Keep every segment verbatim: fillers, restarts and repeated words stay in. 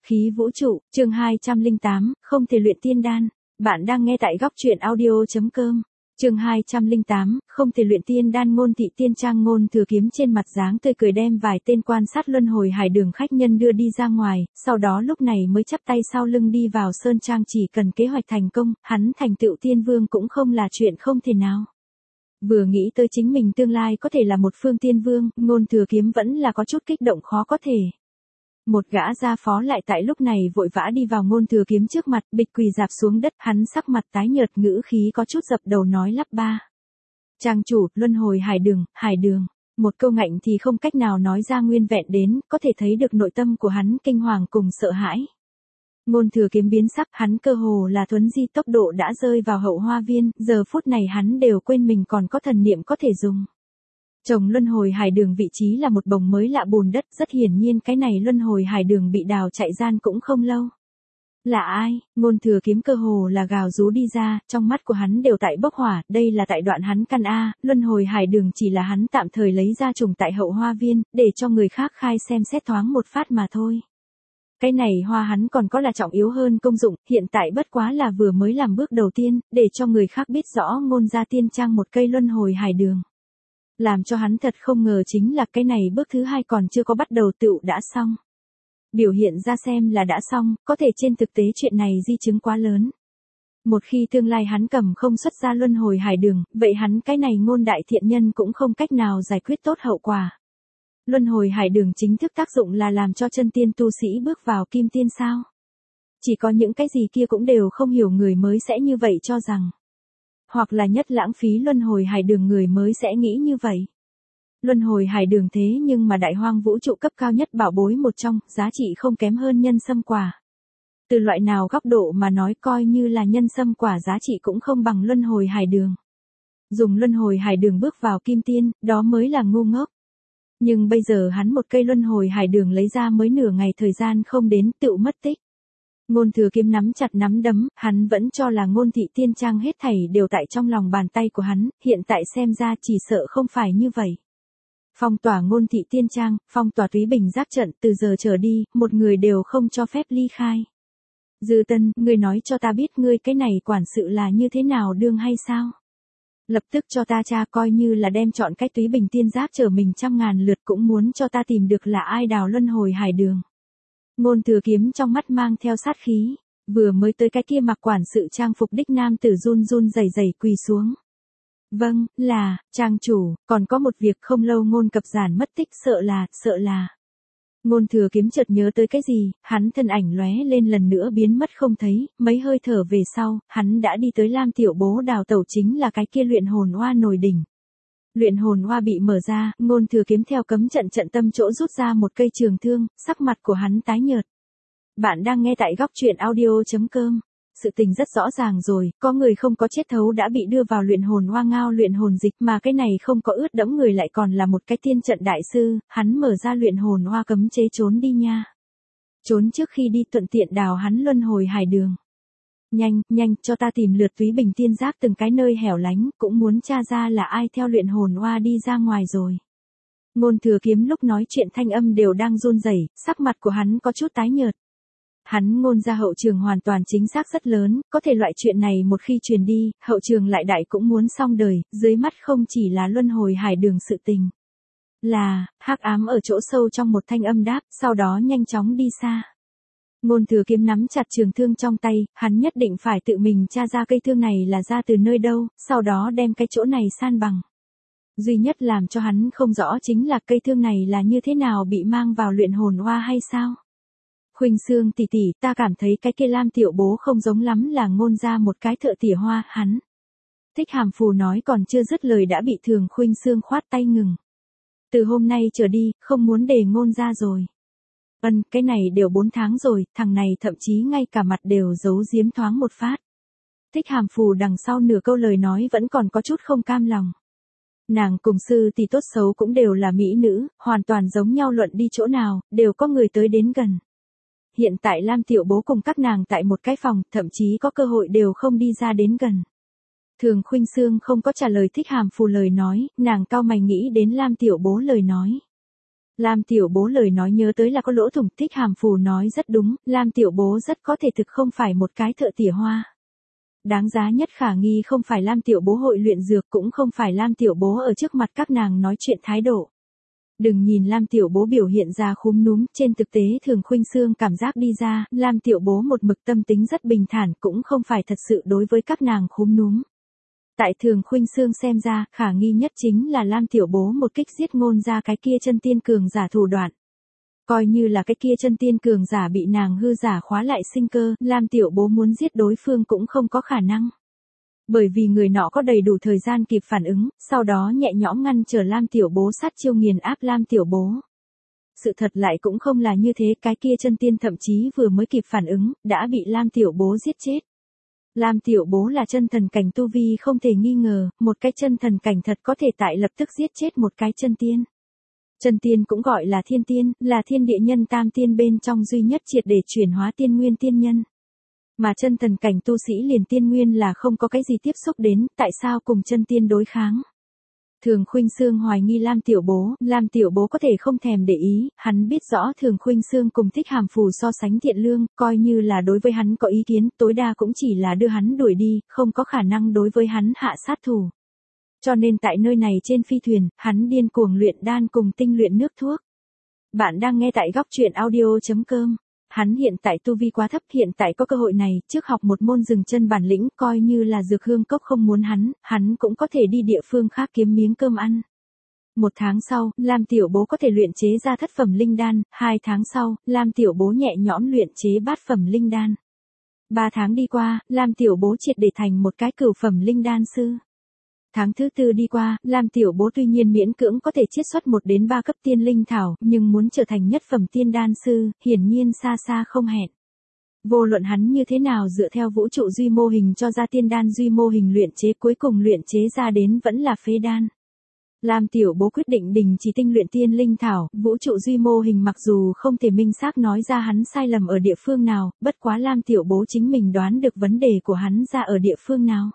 Khí vũ trụ, chương hai trăm lẻ tám, không thể luyện tiên đan. Bạn đang nghe tại góc truyện audio chấm com. Chương hai trăm lẻ tám, không thể luyện tiên đan. Ngôn Thị Tiên Trang Ngôn Thừa Kiếm trên mặt dáng tươi cười đem vài tên quan sát luân hồi hải đường khách nhân đưa đi ra ngoài, sau đó lúc này mới chắp tay sau lưng đi vào sơn trang. Chỉ cần kế hoạch thành công, hắn thành tựu tiên vương cũng không là chuyện không thể nào. Vừa nghĩ tới chính mình tương lai có thể là một phương tiên vương, Ngôn Thừa Kiếm vẫn là có chút kích động khó có thể. Một gã gia phó lại tại lúc này vội vã đi vào Ngôn Thừa Kiếm trước mặt, bịch quỳ dạp xuống đất, hắn sắc mặt tái nhợt, ngữ khí có chút dập đầu nói lắp ba. Trang chủ, luân hồi hải đường, hải đường. Một câu ngạnh thì không cách nào nói ra nguyên vẹn đến, có thể thấy được nội tâm của hắn kinh hoàng cùng sợ hãi. Ngôn Thừa Kiếm biến sắc, hắn cơ hồ là thuấn di tốc độ đã rơi vào hậu hoa viên, giờ phút này hắn đều quên mình còn có thần niệm có thể dùng. Trồng luân hồi hải đường vị trí là một bồng mới lạ bùn đất, rất hiển nhiên cái này luân hồi hải đường bị đào chạy gian cũng không lâu. Là ai? Ngôn Thừa Kiếm cơ hồ là gào rú đi ra, trong mắt của hắn đều tại bốc hỏa, đây là tại đoạn hắn căn A, luân hồi hải đường chỉ là hắn tạm thời lấy ra trùng tại hậu hoa viên, để cho người khác khai xem xét thoáng một phát mà thôi. Cái này hoa hắn còn có là trọng yếu hơn công dụng, hiện tại bất quá là vừa mới làm bước đầu tiên, để cho người khác biết rõ Ngôn gia tiên trang một cây luân hồi hải đường. Làm cho hắn thật không ngờ chính là cái này bước thứ hai còn chưa có bắt đầu tựu đã xong. Biểu hiện ra xem là đã xong, có thể trên thực tế chuyện này di chứng quá lớn. Một khi tương lai hắn cầm không xuất ra luân hồi hải đường, vậy hắn cái này Ngôn đại thiện nhân cũng không cách nào giải quyết tốt hậu quả. Luân hồi hải đường chính thức tác dụng là làm cho chân tiên tu sĩ bước vào kim tiên sao? Chỉ có những cái gì kia cũng đều không hiểu người mới sẽ như vậy cho rằng. Hoặc là nhất lãng phí luân hồi hải đường người mới sẽ nghĩ như vậy. Luân hồi hải đường thế nhưng mà đại hoang vũ trụ cấp cao nhất bảo bối một trong, giá trị không kém hơn nhân sâm quả. Từ loại nào góc độ mà nói coi như là nhân sâm quả giá trị cũng không bằng luân hồi hải đường. Dùng luân hồi hải đường bước vào kim tiên, đó mới là ngu ngốc. Nhưng bây giờ hắn một cây luân hồi hải đường lấy ra mới nửa ngày thời gian không đến tựu mất tích. Ngôn Thừa Kiếm nắm chặt nắm đấm, hắn vẫn cho là Ngôn Thị Tiên Trang hết thảy đều tại trong lòng bàn tay của hắn, hiện tại xem ra chỉ sợ không phải như vậy. Phong tỏa Ngôn Thị Tiên Trang, phong tỏa Túy Bình Giác trận, từ giờ trở đi, một người đều không cho phép ly khai. Dư Tân, ngươi nói cho ta biết ngươi cái này quản sự là như thế nào đương hay sao? Lập tức cho ta tra, coi như là đem chọn cách Túy Bình Tiên Giác trở mình trăm ngàn lượt cũng muốn cho ta tìm được là ai đào luân hồi hải đường. Ngôn Thừa Kiếm trong mắt mang theo sát khí, vừa mới tới cái kia mặc quản sự trang phục đích nam tử run run rẩy rẩy quỳ xuống. Vâng, là, trang chủ, còn có một việc không lâu Ngôn cập giản mất tích, sợ là, sợ là. Ngôn Thừa Kiếm chợt nhớ tới cái gì, hắn thân ảnh lóe lên lần nữa biến mất không thấy, mấy hơi thở về sau, hắn đã đi tới Lam Tiểu Bố đào tẩu, chính là cái kia luyện hồn oa nổi đỉnh. Luyện hồn hoa bị mở ra, Ngôn Thừa Kiếm theo cấm trận trận tâm chỗ rút ra một cây trường thương, sắc mặt của hắn tái nhợt. Bạn đang nghe tại góc truyện audio chấm com. Sự tình rất rõ ràng rồi, có người không có chết thấu đã bị đưa vào luyện hồn hoa ngao luyện hồn dịch, mà cái này không có ướt đẫm người lại còn là một cái tiên trận đại sư, hắn mở ra luyện hồn hoa cấm chế trốn đi nha. Trốn trước khi đi thuận tiện đào hắn luân hồi hải đường. Nhanh, nhanh, cho ta tìm lượt Túy Bình Tiên Giác từng cái nơi hẻo lánh, cũng muốn tra ra là ai theo luyện hồn hoa đi ra ngoài rồi. Ngôn Thừa Kiếm lúc nói chuyện thanh âm đều đang run rẩy, sắc mặt của hắn có chút tái nhợt. Hắn Ngôn gia hậu trường hoàn toàn chính xác rất lớn, có thể loại chuyện này một khi truyền đi, hậu trường lại đại cũng muốn xong đời, dưới mắt không chỉ là luân hồi hải đường sự tình. Là, hắc ám ở chỗ sâu trong một thanh âm đáp, sau đó nhanh chóng đi xa. Ngôn Thừa Kiếm nắm chặt trường thương trong tay, hắn nhất định phải tự mình tra ra cây thương này là ra từ nơi đâu, sau đó đem cái chỗ này san bằng. Duy nhất làm cho hắn không rõ chính là cây thương này là như thế nào bị mang vào luyện hồn hoa hay sao? Khuynh Sương tỷ tỷ, ta cảm thấy cái kia Lam Tiểu Bố không giống lắm là Ngôn ra một cái thợ tỉa hoa, hắn. Thích Hàm Phù nói còn chưa dứt lời đã bị Thường Khuynh Sương khoát tay ngừng. Từ hôm nay trở đi, không muốn để Ngôn ra rồi. Ân, cái này đều bốn tháng rồi, thằng này thậm chí ngay cả mặt đều giấu giếm thoáng một phát. Thích Hàm Phù đằng sau nửa câu lời nói vẫn còn có chút không cam lòng. Nàng cùng sư tỷ tốt xấu cũng đều là mỹ nữ, hoàn toàn giống nhau, luận đi chỗ nào, đều có người tới đến gần. Hiện tại Lam Tiểu Bố cùng các nàng tại một cái phòng, thậm chí có cơ hội đều không đi ra đến gần. Thường Khuynh Sương không có trả lời Thích Hàm Phù lời nói, nàng cau mày nghĩ đến Lam Tiểu Bố lời nói. Lam Tiểu Bố lời nói nhớ tới là có lỗ thủng. Thích Hàm Phù nói rất đúng, Lam Tiểu Bố rất có thể thực không phải một cái thợ tỉa hoa. Đáng giá nhất khả nghi không phải Lam Tiểu Bố hội luyện dược, cũng không phải Lam Tiểu Bố ở trước mặt các nàng nói chuyện thái độ. Đừng nhìn Lam Tiểu Bố biểu hiện ra khúm núm, trên thực tế Thường Khuynh Sương cảm giác đi ra, Lam Tiểu Bố một mực tâm tính rất bình thản, cũng không phải thật sự đối với các nàng khúm núm. Tại Thường Khuynh Sương xem ra, khả nghi nhất chính là Lam Tiểu Bố một kích giết ngôn ra cái kia chân tiên cường giả thủ đoạn. Coi như là cái kia chân tiên cường giả bị nàng hư giả khóa lại sinh cơ, Lam Tiểu Bố muốn giết đối phương cũng không có khả năng. Bởi vì người nọ có đầy đủ thời gian kịp phản ứng, sau đó nhẹ nhõm ngăn trở Lam Tiểu Bố sát chiêu nghiền áp Lam Tiểu Bố. Sự thật lại cũng không là như thế, cái kia chân tiên thậm chí vừa mới kịp phản ứng, đã bị Lam Tiểu Bố giết chết. Lam Tiểu Bố là chân thần cảnh tu vi không thể nghi ngờ, một cái chân thần cảnh thật có thể tại lập tức giết chết một cái chân tiên. Chân tiên cũng gọi là thiên tiên, là thiên địa nhân tam tiên bên trong duy nhất triệt để chuyển hóa tiên nguyên tiên nhân. Mà chân thần cảnh tu sĩ liền tiên nguyên là không có cái gì tiếp xúc đến, tại sao cùng chân tiên đối kháng? Thường Khuynh Sương hoài nghi Lam Tiểu Bố, Lam Tiểu Bố có thể không thèm để ý, hắn biết rõ Thường Khuynh Sương cùng Thích Hàm Phù so sánh thiện lương, coi như là đối với hắn có ý kiến, tối đa cũng chỉ là đưa hắn đuổi đi, không có khả năng đối với hắn hạ sát thủ. Cho nên tại nơi này trên phi thuyền, hắn điên cuồng luyện đan cùng tinh luyện nước thuốc. Bạn đang nghe tại góc truyện audio chấm com. Hắn hiện tại tu vi quá thấp, hiện tại có cơ hội này, trước học một môn dừng chân bản lĩnh, coi như là Dược Hương Cốc không muốn hắn, hắn cũng có thể đi địa phương khác kiếm miếng cơm ăn. Một tháng sau, Lam Tiểu Bố có thể luyện chế ra thất phẩm linh đan, hai tháng sau, Lam Tiểu Bố nhẹ nhõm luyện chế bát phẩm linh đan. Ba tháng đi qua, Lam Tiểu Bố triệt để thành một cái cửu phẩm linh đan sư. Tháng thứ tư đi qua, Lam Tiểu Bố tuy nhiên miễn cưỡng có thể chiết xuất một đến ba cấp tiên linh thảo, nhưng muốn trở thành nhất phẩm tiên đan sư, hiển nhiên xa xa không hẹn. Vô luận hắn như thế nào dựa theo vũ trụ duy mô hình cho ra tiên đan duy mô hình luyện chế, cuối cùng luyện chế ra đến vẫn là phế đan. Lam Tiểu Bố quyết định đình chỉ tinh luyện tiên linh thảo, vũ trụ duy mô hình mặc dù không thể minh xác nói ra hắn sai lầm ở địa phương nào, bất quá Lam Tiểu Bố chính mình đoán được vấn đề của hắn ra ở địa phương nào.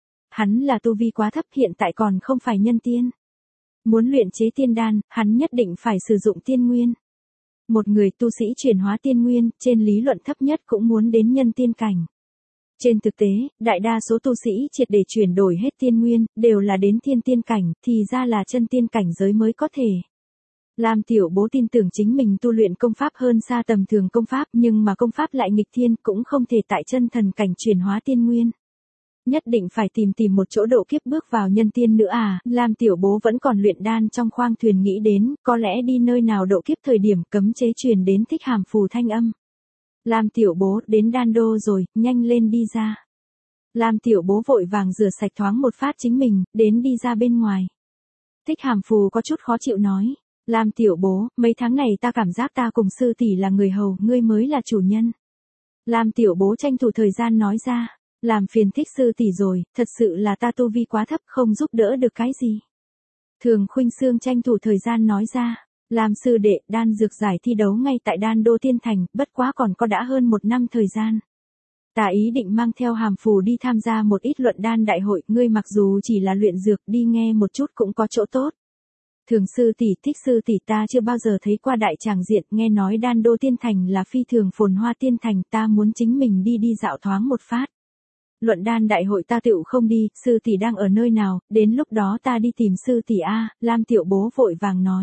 Hắn là tu vi quá thấp, hiện tại còn không phải nhân tiên. Muốn luyện chế tiên đan, hắn nhất định phải sử dụng tiên nguyên. Một người tu sĩ chuyển hóa tiên nguyên, trên lý luận thấp nhất cũng muốn đến nhân tiên cảnh. Trên thực tế, đại đa số tu sĩ triệt để chuyển đổi hết tiên nguyên, đều là đến thiên tiên cảnh, thì ra là chân tiên cảnh giới mới có thể. Lam Tiểu Bố tin tưởng chính mình tu luyện công pháp hơn xa tầm thường công pháp, nhưng mà công pháp lại nghịch thiên, cũng không thể tại chân thần cảnh chuyển hóa tiên nguyên. Nhất định phải tìm tìm một chỗ độ kiếp bước vào nhân tiên nữa à, Lam Tiểu Bố vẫn còn luyện đan trong khoang thuyền nghĩ đến, có lẽ đi nơi nào độ kiếp thời điểm cấm chế truyền đến Thích Hàm Phù thanh âm. Lam Tiểu Bố, đến đan đô rồi, nhanh lên đi ra. Lam Tiểu Bố vội vàng rửa sạch thoáng một phát chính mình, đến đi ra bên ngoài. Thích Hàm Phù có chút khó chịu nói, Lam Tiểu Bố, mấy tháng này ta cảm giác ta cùng sư tỷ là người hầu, ngươi mới là chủ nhân. Lam Tiểu Bố tranh thủ thời gian nói ra. Làm phiền Thích sư tỷ rồi, thật sự là ta tu vi quá thấp, không giúp đỡ được cái gì. Thường Khuynh Sương tranh thủ thời gian nói ra, làm sư đệ, đan dược giải thi đấu ngay tại Đan Đô Tiên Thành, bất quá còn có đã hơn một năm thời gian. Ta ý định mang theo Hàm Phù đi tham gia một ít luận đan đại hội, ngươi mặc dù chỉ là luyện dược, đi nghe một chút cũng có chỗ tốt. Thường sư tỷ, Thích sư tỷ, ta chưa bao giờ thấy qua đại tràng diện, nghe nói Đan Đô Tiên Thành là phi thường phồn hoa tiên thành, ta muốn chính mình đi đi dạo thoáng một phát. Luận đan đại hội ta tựu không đi, sư tỷ đang ở nơi nào, đến lúc đó ta đi tìm sư tỷ a, Lam Tiểu Bố vội vàng nói.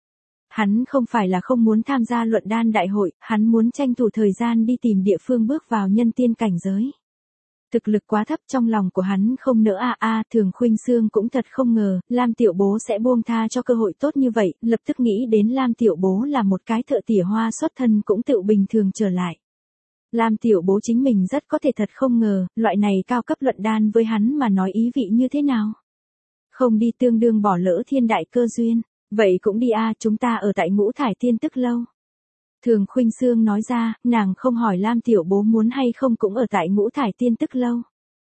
Hắn không phải là không muốn tham gia luận đan đại hội, hắn muốn tranh thủ thời gian đi tìm địa phương bước vào nhân tiên cảnh giới. Thực lực quá thấp, trong lòng của hắn không nỡ a a, Thường Khuynh Sương cũng thật không ngờ, Lam Tiểu Bố sẽ buông tha cho cơ hội tốt như vậy, lập tức nghĩ đến Lam Tiểu Bố là một cái thợ tỉa hoa xuất thân cũng tự bình thường trở lại. Lam Tiểu Bố chính mình rất có thể thật không ngờ, loại này cao cấp luận đan với hắn mà nói ý vị như thế nào. Không đi tương đương bỏ lỡ thiên đại cơ duyên, vậy cũng đi a, chúng ta ở tại Ngũ Thải Tiên Tức Lâu. Thường Khuynh Sương nói ra, nàng không hỏi Lam Tiểu Bố muốn hay không cũng ở tại Ngũ Thải Tiên Tức Lâu.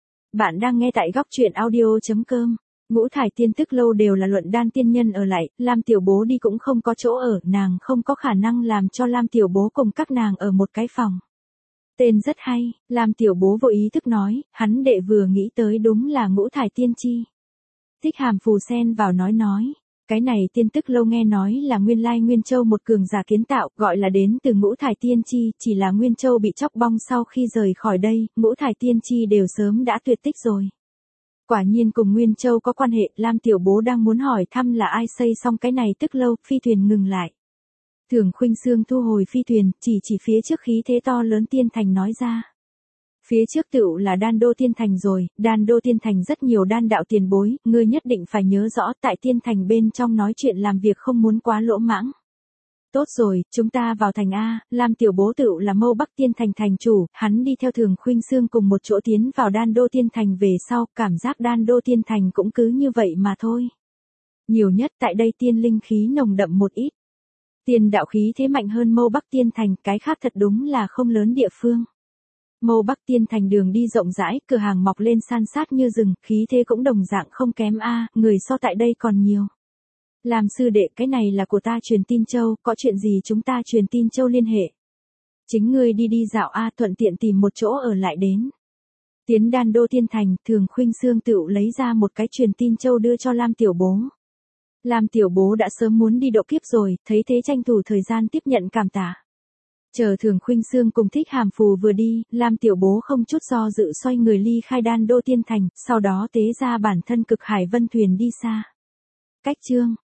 Bạn đang nghe tại góc truyện audio chấm com. Ngũ Thải Tiên Tức Lâu đều là luận đan tiên nhân ở lại, Lam Tiểu Bố đi cũng không có chỗ ở, nàng không có khả năng làm cho Lam Tiểu Bố cùng các nàng ở một cái phòng. Tên rất hay, Lam Tiểu Bố vô ý thức nói, hắn đệ vừa nghĩ tới đúng là Ngũ Thải Tiên Chi. Thích Hàm Phù xen vào nói nói, Cái này tin tức lâu nghe nói là nguyên lai Nguyên Châu một cường giả kiến tạo, gọi là đến từ ngũ thải tiên chi, chỉ là Nguyên Châu bị chóc bong sau khi rời khỏi đây, ngũ thải tiên chi đều sớm đã tuyệt tích rồi. Quả nhiên cùng Nguyên Châu có quan hệ, Lam tiểu bố đang muốn hỏi thăm là ai xây xong cái này tức lâu, phi thuyền ngừng lại. Thường Khuynh Sương thu hồi phi thuyền, chỉ chỉ phía trước khí thế to lớn tiên thành nói ra. Phía trước tựu là Đan Đô Tiên Thành rồi, Đan Đô Tiên Thành rất nhiều đan đạo tiền bối, ngươi nhất định phải nhớ rõ tại Tiên Thành bên trong nói chuyện làm việc không muốn quá lỗ mãng. Tốt rồi, chúng ta vào thành A, Lam tiểu bố tựu là Mâu Bắc Tiên Thành thành chủ, hắn đi theo Thường Khuynh Sương cùng một chỗ tiến vào Đan Đô Tiên Thành về sau, cảm giác Đan Đô Tiên Thành cũng cứ như vậy mà thôi. Nhiều nhất tại đây tiên linh khí nồng đậm một ít. Tiên đạo khí thế mạnh hơn Mâu Bắc Tiên Thành, cái khác thật đúng là không lớn địa phương. Mâu Bắc Tiên Thành đường đi rộng rãi, cửa hàng mọc lên san sát như rừng, khí thế cũng đồng dạng không kém a, người so tại đây còn nhiều. Làm sư đệ, cái này là của ta truyền tin châu, có chuyện gì chúng ta truyền tin châu liên hệ. Chính ngươi đi đi dạo a, thuận tiện tìm một chỗ ở lại đến. Tiến Đan Đô Tiên Thành, Thường Khuynh Sương tựu lấy ra một cái truyền tin châu đưa cho Lam tiểu bố. Lam tiểu bố đã sớm muốn đi độ kiếp rồi, thấy thế tranh thủ thời gian tiếp nhận cảm tạ. Chờ Thường Khuynh Sương cùng Thích Hàm Phù vừa đi, Lam tiểu bố không chút do dự xoay người ly khai Đan Đô Tiên Thành, sau đó tế ra bản thân cực hải vân thuyền đi xa. Cách chương